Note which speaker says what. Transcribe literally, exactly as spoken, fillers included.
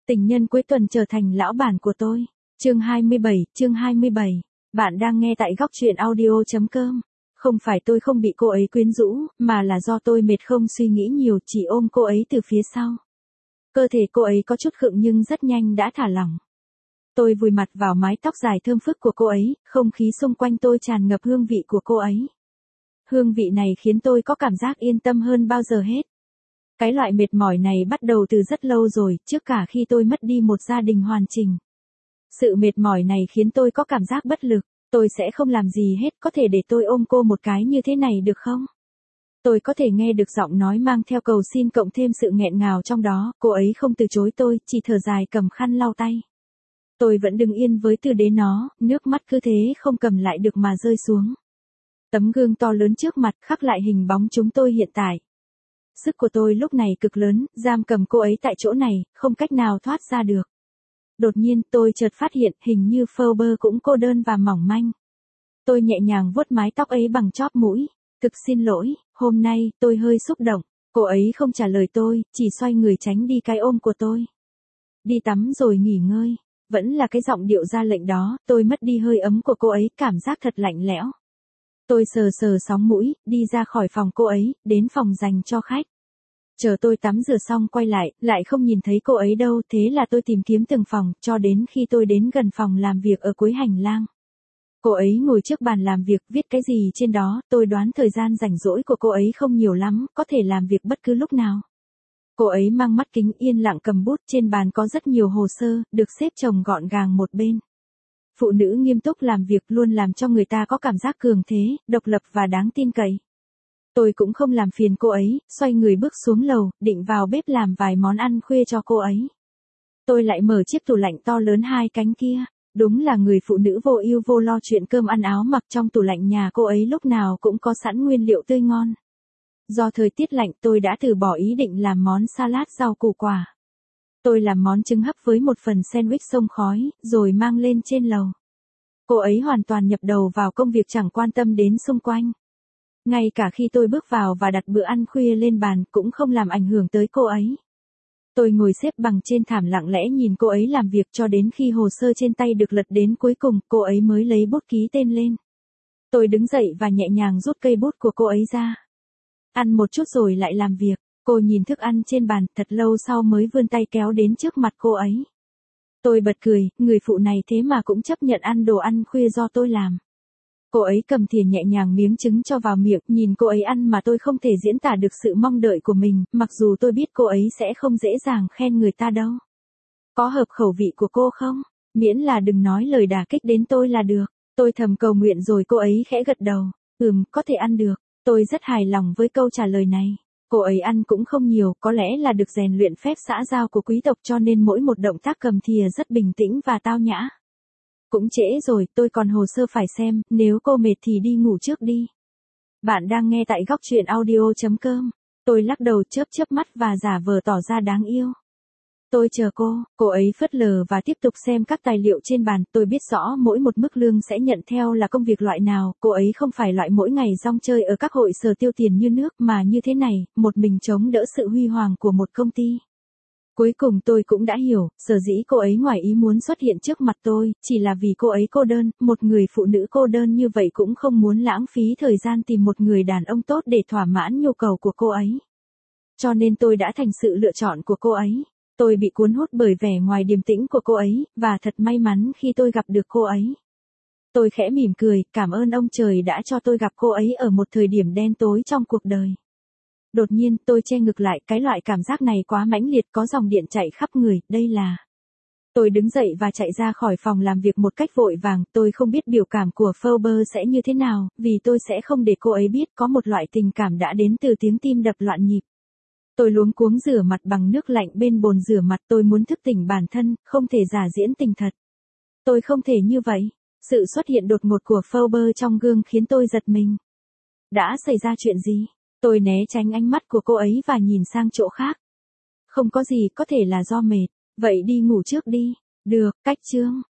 Speaker 1: Tình nhân cuối tuần trở thành lão bản của tôi. Chương hai mươi bảy, chương hai mươi bảy. Bạn đang nghe tại góc truyện audio chấm com. Không phải tôi không bị cô ấy quyến rũ, mà là do tôi mệt không suy nghĩ nhiều, chỉ ôm cô ấy từ phía sau. Cơ thể cô ấy có chút khựng nhưng rất nhanh đã thả lỏng. Tôi vùi mặt vào mái tóc dài thơm phức của cô ấy, không khí xung quanh tôi tràn ngập hương vị của cô ấy. Hương vị này khiến tôi có cảm giác yên tâm hơn bao giờ hết. Cái loại mệt mỏi này bắt đầu từ rất lâu rồi, trước cả khi tôi mất đi một gia đình hoàn chỉnh. Sự mệt mỏi này khiến tôi có cảm giác bất lực, tôi sẽ không làm gì hết, có thể để tôi ôm cô một cái như thế này được không? Tôi có thể nghe được giọng nói mang theo cầu xin cộng thêm sự nghẹn ngào trong đó, cô ấy không từ chối tôi, chỉ thở dài cầm khăn lau tay. Tôi vẫn đứng yên với tư thế nó, nước mắt cứ thế không cầm lại được mà rơi xuống. Tấm gương to lớn trước mặt khắc lại hình bóng chúng tôi hiện tại. Sức của tôi lúc này cực lớn, giam cầm cô ấy tại chỗ này, không cách nào thoát ra được. Đột nhiên tôi chợt phát hiện hình như Phoebe cũng cô đơn và mỏng manh. Tôi nhẹ nhàng vuốt mái tóc ấy bằng chóp mũi. Thực xin lỗi, hôm nay tôi hơi xúc động. Cô ấy không trả lời tôi, chỉ xoay người tránh đi cái ôm của tôi. Đi tắm rồi nghỉ ngơi. Vẫn là cái giọng điệu ra lệnh đó, tôi mất đi hơi ấm của cô ấy, cảm giác thật lạnh lẽo. Tôi sờ sờ sóng mũi, đi ra khỏi phòng cô ấy, đến phòng dành cho khách. Chờ tôi tắm rửa xong quay lại, lại không nhìn thấy cô ấy đâu, thế là tôi tìm kiếm từng phòng, cho đến khi tôi đến gần phòng làm việc ở cuối hành lang. Cô ấy ngồi trước bàn làm việc, viết cái gì trên đó, tôi đoán thời gian rảnh rỗi của cô ấy không nhiều lắm, có thể làm việc bất cứ lúc nào. Cô ấy mang mắt kính yên lặng cầm bút, trên bàn có rất nhiều hồ sơ, được xếp chồng gọn gàng một bên. Phụ nữ nghiêm túc làm việc luôn làm cho người ta có cảm giác cường thế, độc lập và đáng tin cậy. Tôi cũng không làm phiền cô ấy, xoay người bước xuống lầu, định vào bếp làm vài món ăn khuya cho cô ấy. Tôi lại mở chiếc tủ lạnh to lớn hai cánh kia, đúng là người phụ nữ vô ưu vô lo chuyện cơm ăn áo mặc, trong tủ lạnh nhà cô ấy lúc nào cũng có sẵn nguyên liệu tươi ngon. Do thời tiết lạnh tôi đã từ bỏ ý định làm món salad rau củ quả. Tôi làm món trứng hấp với một phần sandwich xông khói, rồi mang lên trên lầu. Cô ấy hoàn toàn nhập đầu vào công việc chẳng quan tâm đến xung quanh. Ngay cả khi tôi bước vào và đặt bữa ăn khuya lên bàn cũng không làm ảnh hưởng tới cô ấy. Tôi ngồi xếp bằng trên thảm lặng lẽ nhìn cô ấy làm việc cho đến khi hồ sơ trên tay được lật đến cuối cùng, cô ấy mới lấy bút ký tên lên. Tôi đứng dậy và nhẹ nhàng rút cây bút của cô ấy ra. Ăn một chút rồi lại làm việc. Cô nhìn thức ăn trên bàn, thật lâu sau mới vươn tay kéo đến trước mặt cô ấy. Tôi bật cười, người phụ này thế mà cũng chấp nhận ăn đồ ăn khuya do tôi làm. Cô ấy cầm thìa nhẹ nhàng miếng trứng cho vào miệng, nhìn cô ấy ăn mà tôi không thể diễn tả được sự mong đợi của mình, mặc dù tôi biết cô ấy sẽ không dễ dàng khen người ta đâu. Có hợp khẩu vị của cô không? Miễn là đừng nói lời đả kích đến tôi là được. Tôi thầm cầu nguyện rồi cô ấy khẽ gật đầu. Ừm, có thể ăn được. Tôi rất hài lòng với câu trả lời này. Cô ấy ăn cũng không nhiều, có lẽ là được rèn luyện phép xã giao của quý tộc cho nên mỗi một động tác cầm thìa rất bình tĩnh và tao nhã. Cũng trễ rồi, tôi còn hồ sơ phải xem, nếu cô mệt thì đi ngủ trước đi. Bạn đang nghe tại góc truyện audio chấm com. Tôi lắc đầu chớp chớp mắt và giả vờ tỏ ra đáng yêu. Tôi chờ cô, cô ấy phớt lờ và tiếp tục xem các tài liệu trên bàn, tôi biết rõ mỗi một mức lương sẽ nhận theo là công việc loại nào, cô ấy không phải loại mỗi ngày rong chơi ở các hội sở tiêu tiền như nước mà như thế này, một mình chống đỡ sự huy hoàng của một công ty. Cuối cùng tôi cũng đã hiểu, sở dĩ cô ấy ngoài ý muốn xuất hiện trước mặt tôi, chỉ là vì cô ấy cô đơn, một người phụ nữ cô đơn như vậy cũng không muốn lãng phí thời gian tìm một người đàn ông tốt để thỏa mãn nhu cầu của cô ấy. Cho nên tôi đã thành sự lựa chọn của cô ấy. Tôi bị cuốn hút bởi vẻ ngoài điềm tĩnh của cô ấy, và thật may mắn khi tôi gặp được cô ấy. Tôi khẽ mỉm cười, cảm ơn ông trời đã cho tôi gặp cô ấy ở một thời điểm đen tối trong cuộc đời. Đột nhiên, tôi che ngực lại, cái loại cảm giác này quá mãnh liệt, có dòng điện chạy khắp người, đây là... Tôi đứng dậy và chạy ra khỏi phòng làm việc một cách vội vàng, tôi không biết biểu cảm của Phoebe sẽ như thế nào, vì tôi sẽ không để cô ấy biết có một loại tình cảm đã đến từ tiếng tim đập loạn nhịp. Tôi luống cuống rửa mặt bằng nước lạnh bên bồn rửa mặt, tôi muốn thức tỉnh bản thân, không thể giả diễn tình thật. Tôi không thể như vậy. Sự xuất hiện đột ngột của Phoebe trong gương khiến tôi giật mình. Đã xảy ra chuyện gì? Tôi né tránh ánh mắt của cô ấy và nhìn sang chỗ khác. Không có gì, có thể là do mệt. Vậy đi ngủ trước đi. Được, cách chương.